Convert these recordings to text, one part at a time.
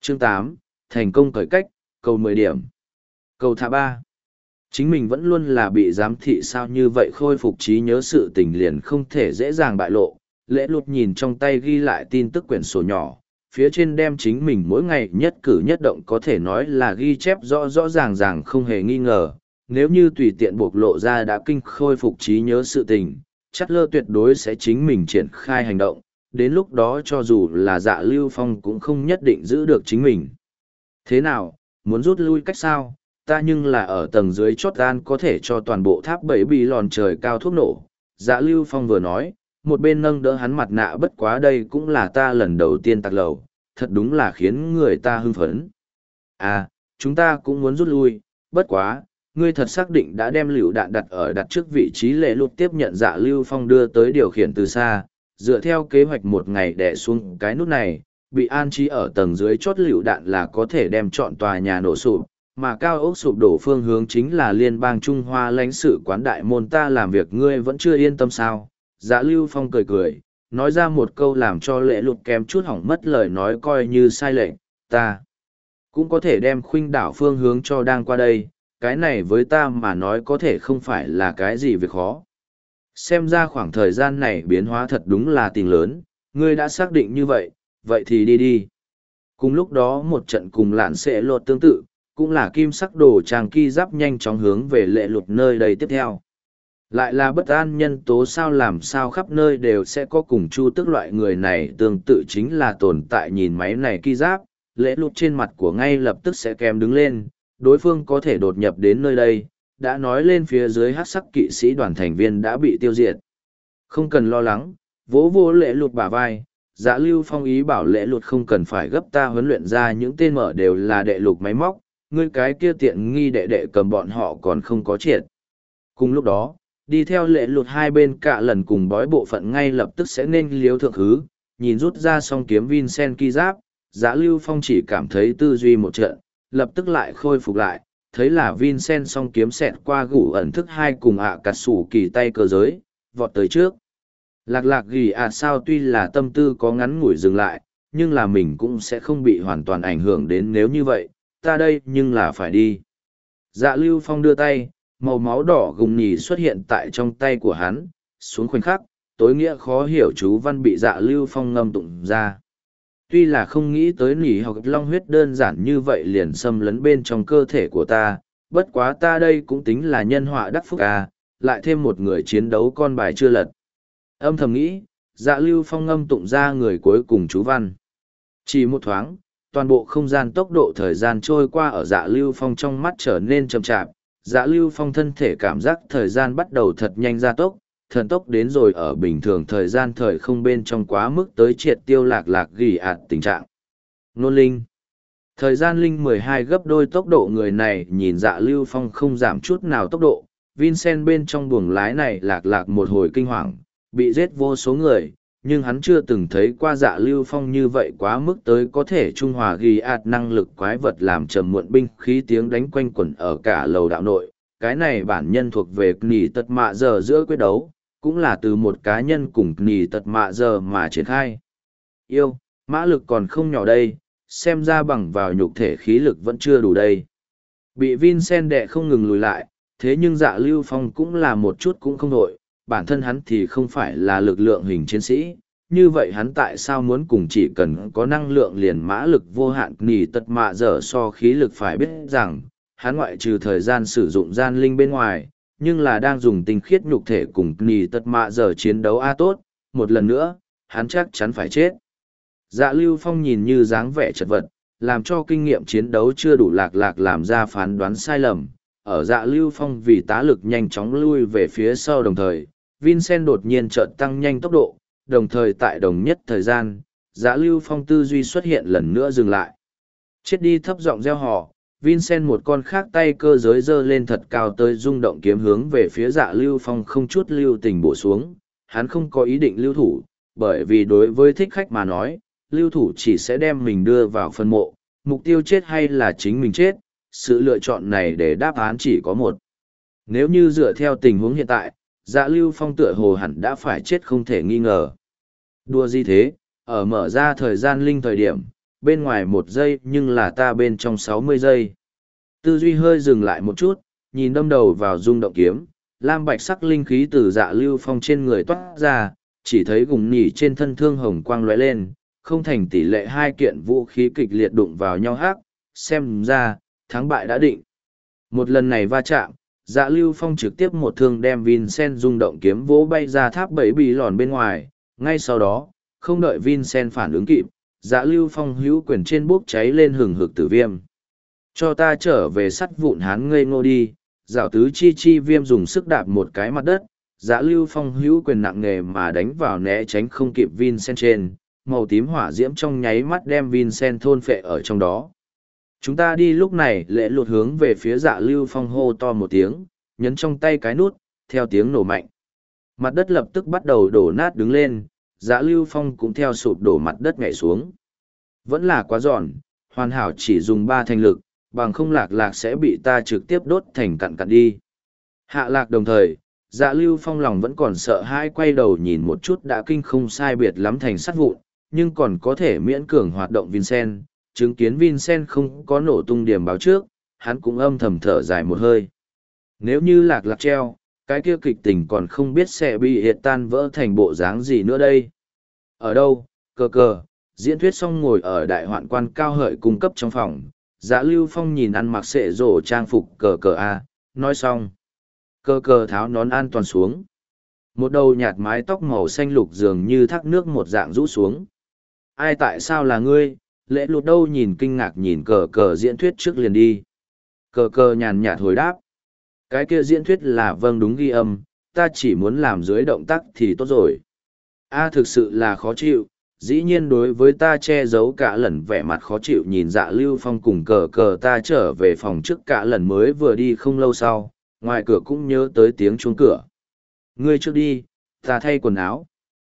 Chương 8, thành công cởi cách, cầu 10 điểm. Cầu thả 3. Chính mình vẫn luôn là bị giám thị sao như vậy khôi phục trí nhớ sự tình liền không thể dễ dàng bại lộ. Lễ lụt nhìn trong tay ghi lại tin tức quyển sổ nhỏ, phía trên đem chính mình mỗi ngày nhất cử nhất động có thể nói là ghi chép rõ rõ ràng ràng không hề nghi ngờ. Nếu như tùy tiện bộc lộ ra đã kinh khôi phục trí nhớ sự tình, chắc lơ tuyệt đối sẽ chính mình triển khai hành động, đến lúc đó cho dù là Dạ Lưu Phong cũng không nhất định giữ được chính mình. Thế nào, muốn rút lui cách sao? Ta nhưng là ở tầng dưới chót gan có thể cho toàn bộ tháp bảy bị lòn trời cao thuốc nổ. Dạ Lưu Phong vừa nói, một bên nâng đỡ hắn mặt nạ, bất quá đây cũng là ta lần đầu tiên tạc lầu, thật đúng là khiến người ta hưng phấn. À, chúng ta cũng muốn rút lui, bất quá, ngươi thật xác định đã đem lựu đạn đặt trước vị trí. Lệ lụt tiếp nhận Dạ Lưu Phong đưa tới điều khiển từ xa, dựa theo kế hoạch một ngày đè xuống cái nút này, bị an trí ở tầng dưới chốt lựu đạn là có thể đem trọn tòa nhà nổ sụp, mà cao ốc sụp đổ phương hướng chính là liên bang Trung Hoa lãnh sự quán đại môn. Ta làm việc ngươi vẫn chưa yên tâm sao? Dạ Lưu Phong cười cười, nói ra một câu làm cho Lệ lụt kém chút hỏng mất lời nói coi như sai lệch. Ta cũng có thể đem khuynh đảo phương hướng cho đang qua đây, cái này với ta mà nói có thể không phải là cái gì việc khó. Xem ra khoảng thời gian này biến hóa thật đúng là tình lớn, ngươi đã xác định như vậy, vậy thì đi đi. Cùng lúc đó một trận cùng lạn sẽ lột tương tự, cũng là kim sắc đồ trang ki giáp nhanh chóng hướng về Lệ lụt nơi đây tiếp theo. Lại là bất an nhân tố sao, làm sao khắp nơi đều sẽ có cùng chu tức loại người này tương tự chính là tồn tại. Nhìn máy này ki giáp, Lệ lụt trên mặt của ngay lập tức sẽ kèm đứng lên, đối phương có thể đột nhập đến nơi đây, đã nói lên phía dưới hắc sắc kỵ sĩ đoàn thành viên đã bị tiêu diệt. Không cần lo lắng, vỗ vỗ Lệ lụt bả vai, Dạ Lưu Phong ý bảo Lệ lụt không cần phải gấp, ta huấn luyện ra những tên mở đều là đệ lục máy móc, ngươi cái kia tiện nghi đệ đệ cầm bọn họ còn không có triệt. Cùng lúc đó, đi theo Lệ lụt hai bên cả lần cùng bói bộ phận ngay lập tức sẽ nên liếu thượng hứ, nhìn rút ra song kiếm Vincent ki giáp, Dạ Lưu Phong chỉ cảm thấy tư duy một trận, lập tức lại khôi phục lại, thấy là Vincent song kiếm xẹt qua gủ ẩn thức hai cùng cắt sủ kỳ tay cơ giới, vọt tới trước. Lạc lạc ghi sao tuy là tâm tư có ngắn ngủi dừng lại, nhưng là mình cũng sẽ không bị hoàn toàn ảnh hưởng đến, nếu như vậy, ta đây nhưng là phải đi. Dạ Lưu Phong đưa tay, màu máu đỏ gùng nhì xuất hiện tại trong tay của hắn, xuống khoảnh khắc, tối nghĩa khó hiểu chú văn bị Dạ Lưu Phong ngâm tụng ra. Tuy là không nghĩ tới nỉ học long huyết đơn giản như vậy liền xâm lấn bên trong cơ thể của ta, bất quá ta đây cũng tính là nhân họa đắc phúc lại thêm một người chiến đấu con bài chưa lật. Âm thầm nghĩ, Dạ Lưu Phong ngâm tụng ra người cuối cùng chú văn. Chỉ một thoáng, toàn bộ không gian tốc độ thời gian trôi qua ở Dạ Lưu Phong trong mắt trở nên chậm chạp. Dạ Lưu Phong thân thể cảm giác thời gian bắt đầu thật nhanh gia tốc, thần tốc đến rồi ở bình thường thời gian thời không bên trong quá mức tới triệt tiêu lạc lạc gỉ tình trạng. Nôn linh. Thời gian linh 12 gấp đôi tốc độ người này nhìn Dạ Lưu Phong không giảm chút nào tốc độ. Vincent bên trong buồng lái này lạc lạc một hồi kinh hoàng, bị giết vô số người, nhưng hắn chưa từng thấy qua Dạ Lưu Phong như vậy quá mức tới có thể trung hòa ghi năng lực quái vật làm trầm muộn binh khí tiếng đánh quanh quẩn ở cả lầu đạo nội. Cái này bản nhân thuộc về nỉ tật mạ giờ giữa quyết đấu, cũng là từ một cá nhân cùng nỉ tật mạ giờ mà triển khai. Yêu, mã lực còn không nhỏ đây, xem ra bằng vào nhục thể khí lực vẫn chưa đủ đây. Bị Vincent đệ không ngừng lùi lại, thế nhưng Dạ Lưu Phong cũng là một chút cũng không nổi, bản thân hắn thì không phải là lực lượng hình chiến sĩ, như vậy hắn tại sao muốn cùng chỉ cần có năng lượng liền mã lực vô hạn nỉ tật mạ giờ so khí lực? Phải biết rằng, hắn ngoại trừ thời gian sử dụng gian linh bên ngoài, nhưng là đang dùng tinh khiết nhục thể cùng nỉ tật mạ giờ chiến đấu tốt, một lần nữa, hắn chắc chắn phải chết. Dạ Lưu Phong nhìn như dáng vẻ chật vật, làm cho kinh nghiệm chiến đấu chưa đủ lạc lạc làm ra phán đoán sai lầm. Ở Dạ Lưu Phong vì tá lực nhanh chóng lui về phía sau đồng thời, Vincent đột nhiên chợt tăng nhanh tốc độ, đồng thời tại đồng nhất thời gian, Dạ Lưu Phong tư duy xuất hiện lần nữa dừng lại. Chết đi thấp giọng reo hò, Vincent một con khác tay cơ giới giơ lên thật cao tới rung động kiếm hướng về phía Dạ Lưu Phong không chút lưu tình bổ xuống. Hắn không có ý định lưu thủ, bởi vì đối với thích khách mà nói, lưu thủ chỉ sẽ đem mình đưa vào phân mộ, mục tiêu chết hay là chính mình chết, sự lựa chọn này để đáp án chỉ có một. Nếu như dựa theo tình huống hiện tại, Dạ Lưu Phong tựa hồ hẳn đã phải chết không thể nghi ngờ. Đùa gì thế, ở mở ra thời gian linh thời điểm, bên ngoài 1 giây nhưng là ta bên trong 60 giây. Tư duy hơi dừng lại một chút, nhìn đâm đầu vào rung động kiếm, lam bạch sắc linh khí từ Dạ Lưu Phong trên người toát ra, chỉ thấy gùng nhỉ trên thân thương hồng quang lóe lên, không thành tỷ lệ hai kiện vũ khí kịch liệt đụng vào nhau hắc, xem ra, thắng bại đã định. Một lần này va chạm, Dạ Lưu Phong trực tiếp một thương đem Vincent rung động kiếm vỗ bay ra tháp 7 bị lòn bên ngoài, ngay sau đó, không đợi Vincent phản ứng kịp, Dạ Lưu Phong hữu quyền trên bốc cháy lên hừng hực tử viêm. Cho ta trở về sắt vụn hán ngây ngô đi, Dạo tứ chi viêm dùng sức đạp một cái mặt đất, Dạ Lưu Phong hữu quyền nặng nề mà đánh vào né tránh không kịp Vincent trên, màu tím hỏa diễm trong nháy mắt đem Vincent thôn phệ ở trong đó. Chúng ta đi. Lúc này Lễ Lụt hướng về phía Dạ Lưu Phong hô to một tiếng, nhấn trong tay cái nút, theo tiếng nổ mạnh. Mặt đất lập tức bắt đầu đổ nát đứng lên, Dạ Lưu Phong cũng theo sụp đổ mặt đất nhảy xuống. Vẫn là quá giòn, hoàn hảo chỉ dùng 3 thành lực, bằng không Lạc Lạc sẽ bị ta trực tiếp đốt thành cặn cặn đi. Hạ Lạc đồng thời, Dạ Lưu Phong lòng vẫn còn sợ hãi, quay đầu nhìn một chút đã kinh không sai biệt lắm thành sắt vụn, nhưng còn có thể miễn cường hoạt động Vincent, chứng kiến Vincent không có nổ tung điểm báo trước, hắn cũng âm thầm thở dài một hơi. Nếu như Lạc Lạc treo, cái kia kịch tình còn không biết sẽ bị hiện tan vỡ thành bộ dáng gì nữa đây. Ở đâu, cờ, diễn thuyết xong ngồi ở đại hoạn quan Cao Hợi cung cấp trong phòng, Dạ Lưu Phong nhìn ăn mặc xệ rổ trang phục cờ a, nói xong. Cờ tháo nón an toàn xuống. Một đầu nhạt mái tóc màu xanh lục dường như thác nước một dạng rũ xuống. Ai tại sao là ngươi? Lễ Lụt đâu nhìn kinh ngạc nhìn cờ diễn thuyết trước liền đi. Cờ nhàn nhạt hồi đáp. Cái kia diễn thuyết là vâng đúng ghi âm, ta chỉ muốn làm dưới động tác thì tốt rồi. Thực sự là khó chịu, dĩ nhiên đối với ta che giấu cả lần vẻ mặt khó chịu nhìn Dạ Lưu Phong cùng cờ ta trở về phòng trước cả lần mới vừa đi không lâu sau, ngoài cửa cũng nhớ tới tiếng chuông cửa. Ngươi trước đi, ta thay quần áo.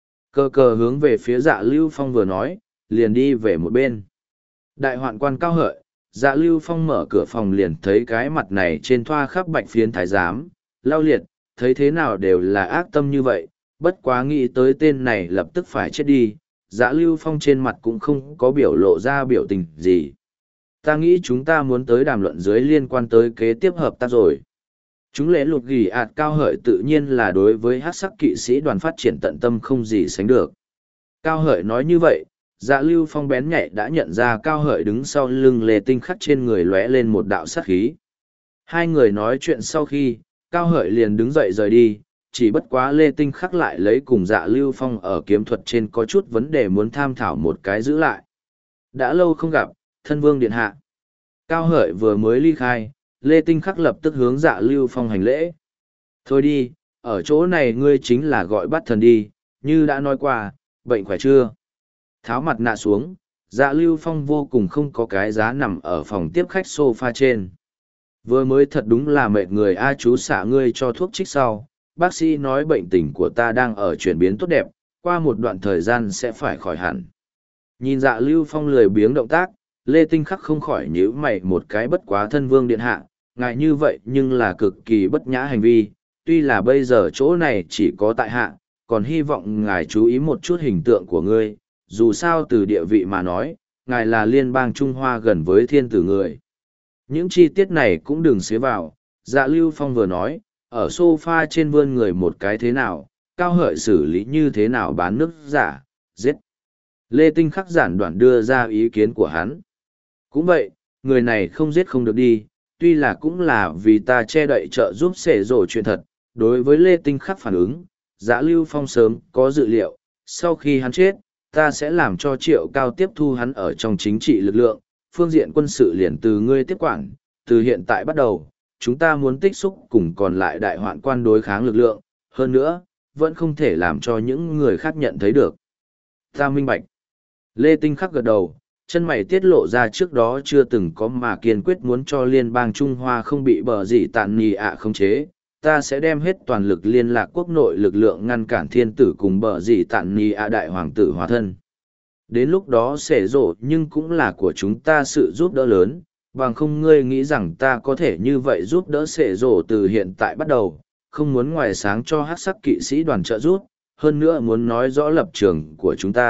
Cờ hướng về phía Dạ Lưu Phong vừa nói, liền đi về một bên. Đại hoạn quan Cao Hợi, Dạ Lưu Phong mở cửa phòng liền thấy cái mặt này trên thoa khắp bạch phiến thái giám, lao liệt, thấy thế nào đều là ác tâm như vậy, bất quá nghĩ tới tên này lập tức phải chết đi, Dạ Lưu Phong trên mặt cũng không có biểu lộ ra biểu tình gì. Ta nghĩ chúng ta muốn tới đàm luận dưới liên quan tới kế tiếp hợp tác rồi. Chúng Lễ Lụt gỉ ạt Cao Hợi tự nhiên là đối với hát sắc kỵ sĩ đoàn phát triển tận tâm không gì sánh được. Cao Hợi nói như vậy, Dạ Lưu Phong bén nhạy đã nhận ra Cao Hợi đứng sau lưng Lê Tinh Khắc trên người lóe lên một đạo sát khí. Hai người nói chuyện sau khi, Cao Hợi liền đứng dậy rời đi, chỉ bất quá Lê Tinh Khắc lại lấy cùng Dạ Lưu Phong ở kiếm thuật trên có chút vấn đề muốn tham thảo một cái giữ lại. Đã lâu không gặp, thân vương điện hạ. Cao Hợi vừa mới ly khai, Lê Tinh Khắc lập tức hướng Dạ Lưu Phong hành lễ. Thôi đi, ở chỗ này ngươi chính là gọi bắt thần đi, như đã nói qua, bệnh khỏe chưa? Tháo mặt nạ xuống, Dạ Lưu Phong vô cùng không có cái giá nằm ở phòng tiếp khách sofa trên. Vừa mới thật đúng là mệt người chú xả ngươi cho thuốc trích sau, bác sĩ nói bệnh tình của ta đang ở chuyển biến tốt đẹp, qua một đoạn thời gian sẽ phải khỏi hẳn. Nhìn Dạ Lưu Phong lười biếng động tác, Lê Tinh Khắc không khỏi nhíu mày một cái bất quá thân vương điện hạ, ngại như vậy nhưng là cực kỳ bất nhã hành vi, tuy là bây giờ chỗ này chỉ có tại hạ, còn hy vọng ngài chú ý một chút hình tượng của ngươi, dù sao từ địa vị mà nói, ngài là liên bang Trung Hoa gần với thiên tử người. Những chi tiết này cũng đừng xế vào, Dạ Lưu Phong vừa nói, ở sofa trên vươn người một cái thế nào, Cao Hợi xử lý như thế nào bán nước giả, giết. Lê Tinh Khắc giản đoạn đưa ra ý kiến của hắn. Cũng vậy, người này không giết không được đi, tuy là cũng là vì ta che đậy trợ giúp xể rổ chuyện thật. Đối với Lê Tinh Khắc phản ứng, Dạ Lưu Phong sớm có dự liệu, sau khi hắn chết, ta sẽ làm cho Triệu Cao tiếp thu hắn ở trong chính trị lực lượng, phương diện quân sự liền từ ngươi tiếp quản, từ hiện tại bắt đầu, chúng ta muốn tích xúc cùng còn lại đại hoạn quan đối kháng lực lượng, hơn nữa, vẫn không thể làm cho những người khác nhận thấy được. Ta minh bạch. Lê Tinh Khắc gật đầu, chân mày tiết lộ ra trước đó chưa từng có mà kiên quyết muốn cho liên bang Trung Hoa không bị bờ gì tàn nhì khống chế. Ta sẽ đem hết toàn lực liên lạc quốc nội lực lượng ngăn cản thiên tử cùng bờ gì tàn nhì đại hoàng tử hóa thân. Đến lúc đó xể rộ nhưng cũng là của chúng ta sự giúp đỡ lớn, bằng không ngươi nghĩ rằng ta có thể như vậy giúp đỡ xể rộ từ hiện tại bắt đầu, không muốn ngoài sáng cho hát sắc kỵ sĩ đoàn trợ giúp, hơn nữa muốn nói rõ lập trường của chúng ta,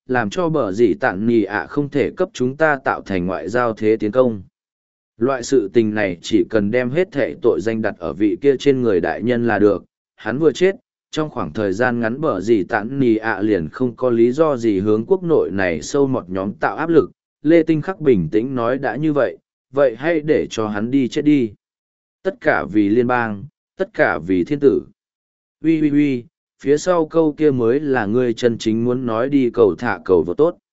làm cho bờ gì tản nì ạ không thể cấp chúng ta tạo thành ngoại giao thế tiến công. Loại sự tình này chỉ cần đem hết thệ tội danh đặt ở vị kia trên người đại nhân là được, hắn vừa chết, trong khoảng thời gian ngắn bờ gì tản nì ạ liền không có lý do gì hướng quốc nội này sâu một nhóm tạo áp lực. Lê Tinh Khắc bình tĩnh nói đã như vậy, vậy hãy để cho hắn đi chết đi. Tất cả vì liên bang, tất cả vì thiên tử. Ui, phía sau câu kia mới là ngươi chân chính muốn nói đi cầu thả cầu vô tốt.